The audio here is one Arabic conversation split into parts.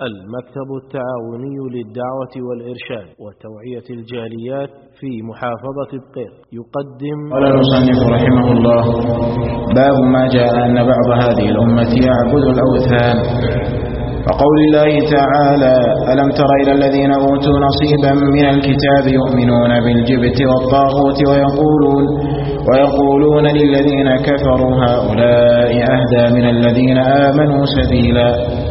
المكتب التعاوني للدعوة والإرشاد وتوعية الجاليات في محافظة بقير يقدم. قال المصنف رحمه الله: باب ما جاء أن بعض هذه الأمة يعبد الأوثان. وقول الله تعالى: ألم تر إلى الذين أوتوا نصيبا من الكتاب يؤمنون بالجبت والطاغوت ويقولون للذين كفروا هؤلاء أهدى من الذين آمنوا سبيلا.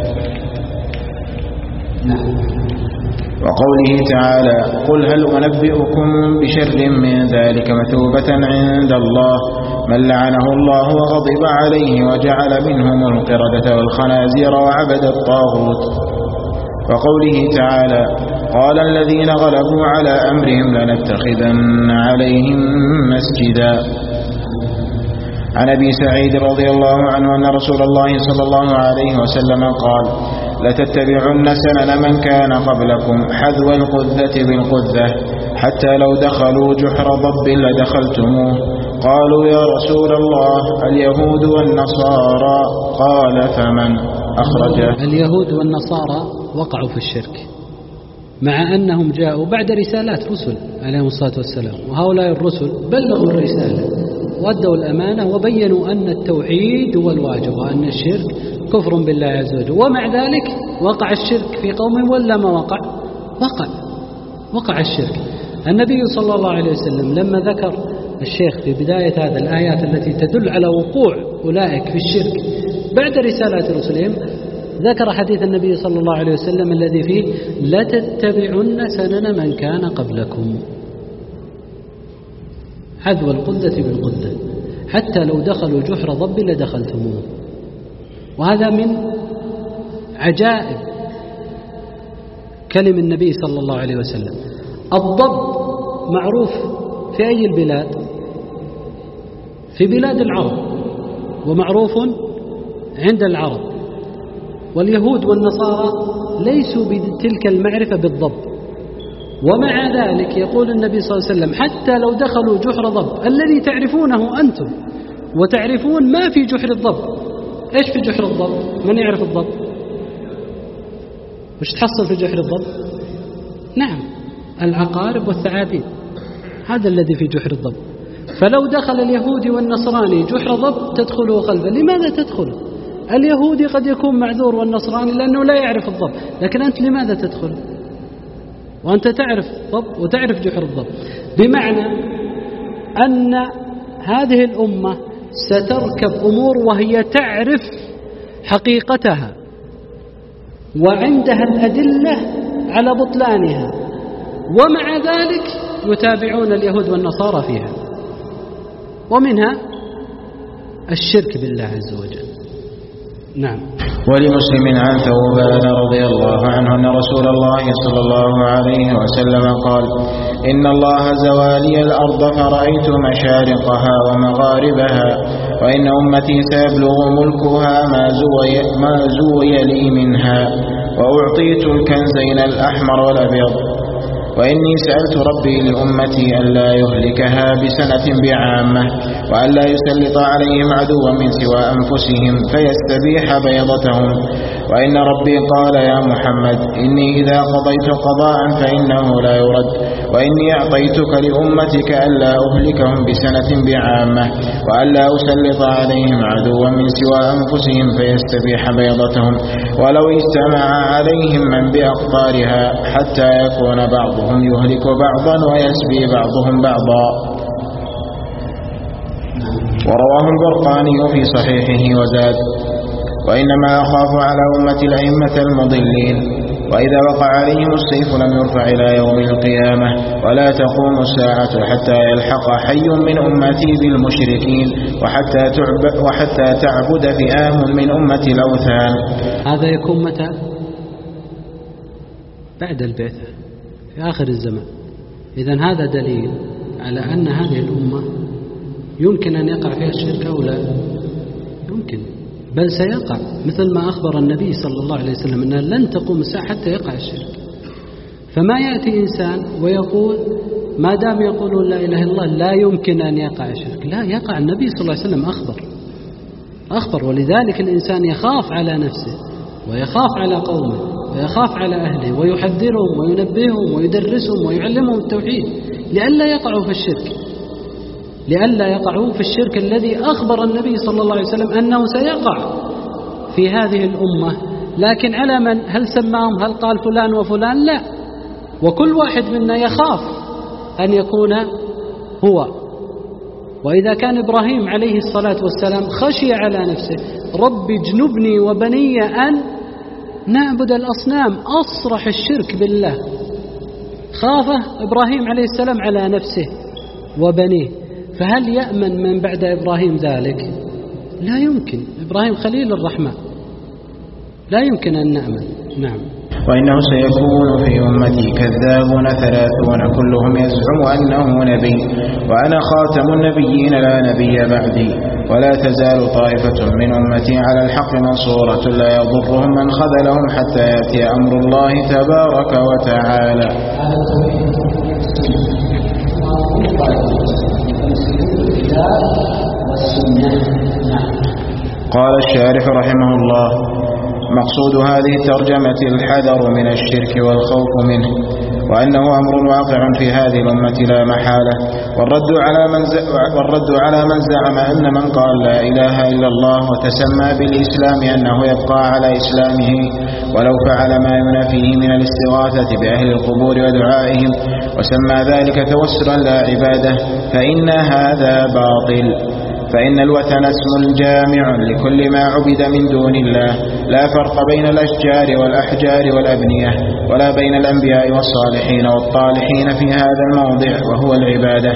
وقوله تعالى: قل هل أنبئكم بشر من ذلك مثوبة عند الله من لعنه الله وغضب عليه وجعل منهم القردة والخنازير وعبد الطاغوت. وقوله تعالى: قال الذين غلبوا على أمرهم لنتخذن عليهم مسجدا. عن أبي سعيد رضي الله عنه أن رسول الله صلى الله عليه وسلم قال: لتتبعن سنن من كان قبلكم حذو القذة بالقذة حتى لو دخلوا جحر ضب لدخلتموه. قالوا: يا رسول الله اليهود والنصارى؟ قال: فمن؟ أخرجه. اليهود والنصارى وقعوا في الشرك مع أنهم جاءوا بعد رسالات رسل عليهم الصلاة والسلام، وهؤلاء الرسل بلغوا الرسالة وأدوا الأمانة وبينوا أن التوحيد هو الواجب وأن الشرك كفر بالله عز وجل، ومع ذلك وقع الشرك في قومهم ولا ما وقع؟ وقع الشرك. النبي صلى الله عليه وسلم لما ذكر الشيخ في بداية هذا الآيات التي تدل على وقوع أولئك في الشرك بعد رسالات رسلهم، ذكر حديث النبي صلى الله عليه وسلم الذي فيه: لتتبعن سنن من كان قبلكم حذو القذة بالقذة حتى لو دخلوا جحر ضب لدخلتموه. وهذا من عجائب كلم النبي صلى الله عليه وسلم. الضب معروف في أي البلاد؟ في بلاد العرب، ومعروف عند العرب، واليهود والنصارى ليسوا بتلك المعرفة بالضب. ومع ذلك يقول النبي صلى الله عليه وسلم: حتى لو دخلوا جحر ضب الذي تعرفونه أنتم وتعرفون ما في جحر الضب. إيش في جحر الضب؟ من يعرف الضب؟ وش تحصل في جحر الضب؟ نعم، العقارب والثعابين، هذا الذي في جحر الضب. فلو دخل اليهودي والنصراني جحر ضب تدخله خلفه. لماذا تدخل؟ اليهودي قد يكون معذور والنصراني لأنه لا يعرف الضب، لكن أنت لماذا تدخل وأنت تعرف الضب وتعرف جحر الضب؟ بمعنى أن هذه الأمة ستركب أمور وهي تعرف حقيقتها وعندها الأدلة على بطلانها، ومع ذلك يتابعون اليهود والنصارى فيها، ومنها الشرك بالله عز وجل. نعم. ولمسلم عن ثوبان رضي الله عنه أن رسول الله صلى الله عليه وسلم قال: إن الله زوالي الأرض فرأيت مشارقها ومغاربها، وإن أمتي سيبلغ ملكها ما زوي لي منها، وأعطيت الكنزين الأحمر والأبيض. وإني سألت ربي لأمتي ألا يهلكها بسنة بعامة، وألا يسلط عليهم عدوا من سوى أنفسهم فيستبيح بيضتهم. وإن ربي قال: يا محمد إني إذا قضيت قضاء فإنه لا يرد، وإني أعطيتك لأمتك ألا أهلكهم بسنة بعامة، وألا أسلط عليهم عدوا من سوى أنفسهم فيستبيح بيضتهم، ولو اجتمع عليهم من بأقطارها حتى يكون بعضهم يهلك بعضا ويسبي بعضهم بعضا. ورواه البرقاني في صحيحه وزاد: وإنما أخاف على أمة الأئمة المضلين، وإذا وقع عليهم السيف لم يرفع إلى يوم القيامة، ولا تقوم الساعة حتى يلحق حي من أمتي بالمشركين وحتى تعبد فئام من أمة الأوثان. هذا يكون متى؟ بعد البعثة في آخر الزمان. إذن هذا دليل على أن هذه الأمة يمكن أن يقع فيها الشرك أو لا يمكن، بل سيقع، مثل ما أخبر النبي صلى الله عليه وسلم أنها لن تقوم الساعة حتى يقع الشرك. فما يأتي إنسان ويقول ما دام يقولون لا إله إلا الله لا يمكن أن يقع الشرك، لا، يقع. النبي صلى الله عليه وسلم أخبر، ولذلك الإنسان يخاف على نفسه ويخاف على قومه ويخاف على أهله ويحذرهم وينبههم ويدرسهم ويعلمهم التوحيد لئلا يقعوا في الشرك، لئلا يقعوا في الشرك الذي أخبر النبي صلى الله عليه وسلم أنه سيقع في هذه الأمة. لكن على من؟ هل سماهم؟ هل قال فلان وفلان؟ لا، وكل واحد منا يخاف أن يكون هو. وإذا كان إبراهيم عليه الصلاة والسلام خشي على نفسه رب اجنبني وبني أن نعبد الأصنام، أصرح الشرك بالله، خاف إبراهيم عليه السلام على نفسه وبنيه، فهل يأمن من بعد إبراهيم ذلك؟ لا يمكن. إبراهيم خليل الرحمن، لا يمكن أن نأمن. نعم. وإنه سيكون في أمتي كذابون 30 كلهم يزعم أنه نبي، وأنا خاتم النبيين لا نبي بعدي، ولا تزال طائفة من أمتي على الحق منصورة لا يضرهم من خذلهم حتى يأتي أمر الله تبارك وتعالى. قال الشارح رحمه الله: مقصود هذه الترجمة الحذر من الشرك والخوف منه، وأنه أمر واقع في هذه الأمة لا محالة، والرد على من زعم أن من قال لا إله إلا الله وتسمى بالإسلام أنه يبقى على إسلامه ولو فعل ما ينافيه من الاستغاثة بأهل القبور ودعائهم وسمى ذلك توسلا لا عبادة، فإن هذا باطل. فإن الوثن اسم جامع لكل ما عبد من دون الله، لا فرق بين الأشجار والأحجار والأبنية، ولا بين الأنبياء والصالحين والطالحين في هذا الموضع، وهو العبادة،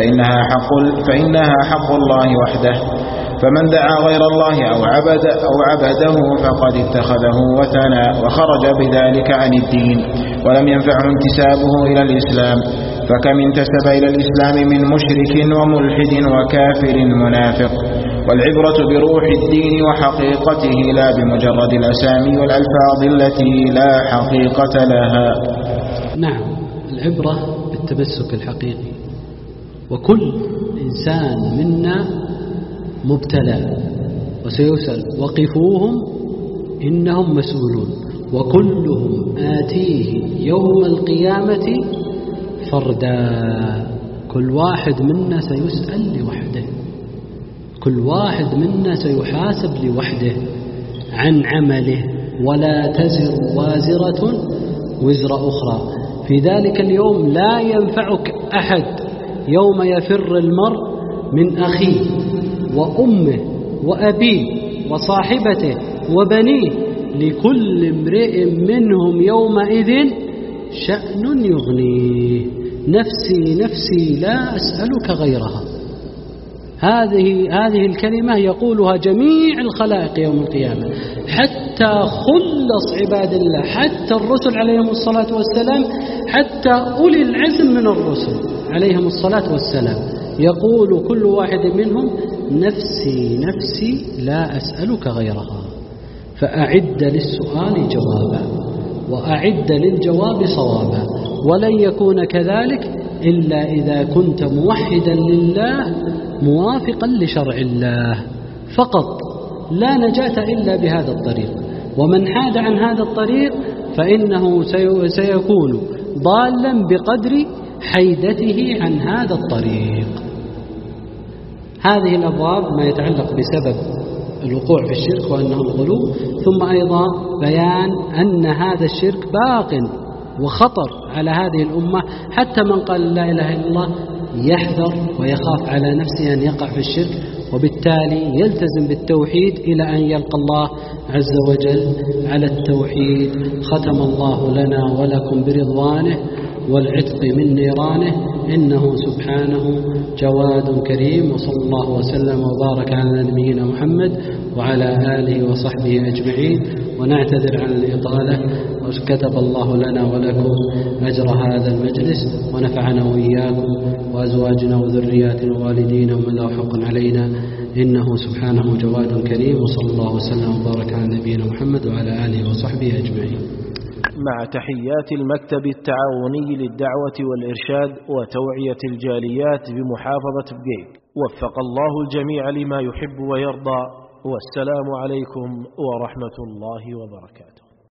فإنها حق الله وحده. فمن دعا غير الله أو عبده فقد اتخذه وثنا وخرج بذلك عن الدين، ولم ينفعه انتسابه إلى الإسلام. فكم انتسب إلى الإسلام من مشرك وملحد وكافر منافق. والعبرة بروح الدين وحقيقته لا بمجرد الأسامي والألفاظ التي لا حقيقة لها. نعم، العبرة بالتمسك الحقيقي. وكل إنسان منا مبتلى وسيسأل، وقفوهم إنهم مسؤولون، وكلهم آتيه يوم القيامة فردا. كل واحد منا سيسأل لوحده، كل واحد منا سيحاسب لوحده عن عمله، ولا تزر وازرة وزر أخرى. في ذلك اليوم لا ينفعك أحد، يوم يفر المرء من أخيه وأمه وأبيه وصاحبته وبنيه، لكل امرئ منهم يومئذ شأن يغنيه. نفسي نفسي لا أسألك غيرها. هذه الكلمة يقولها جميع الخلائق يوم القيامة، حتى خلص عباد الله، حتى الرسل عليهم الصلاة والسلام، حتى أولي العزم من الرسل عليهم الصلاة والسلام، يقول كل واحد منهم نفسي نفسي لا أسألك غيرها. فأعد للسؤال جوابا، وأعد للجواب صوابا، ولن يكون كذلك إلا إذا كنت موحدا لله موافقا لشرع الله فقط. لا نجاة إلا بهذا الطريق، ومن حاد عن هذا الطريق فإنه سيكون ضالا بقدر حيدته عن هذا الطريق. هذه الأبواب ما يتعلق بسبب الوقوع في الشرك وأنه الغلو، ثم أيضا بيان أن هذا الشرك باق وخطر على هذه الأمة، حتى من قال لا إله إلا الله يحذر ويخاف على نفسه أن يقع في الشرك، وبالتالي يلتزم بالتوحيد إلى أن يلقى الله عز وجل على التوحيد. ختم الله لنا ولكم برضوانه والعتق من نيرانه، إنه سبحانه جواد كريم. وصلى الله وسلم وبارك على نبينا محمد وعلى آله وصحبه أجمعين، ونعتذر عن الإطالة، وكتب الله لنا ولكم أجر هذا المجلس، ونفعنا وإياكم وأزواجنا وذرياتنا ووالدينا ومن له حق علينا، إنه سبحانه جواد كريم. وصلى الله وسلم وبارك على نبينا محمد وعلى آله وصحبه أجمعين. مع تحيات المكتب التعاوني للدعوة والإرشاد وتوعية الجاليات بمحافظة بقيق، وفق الله الجميع لما يحب ويرضى، والسلام عليكم ورحمة الله وبركاته.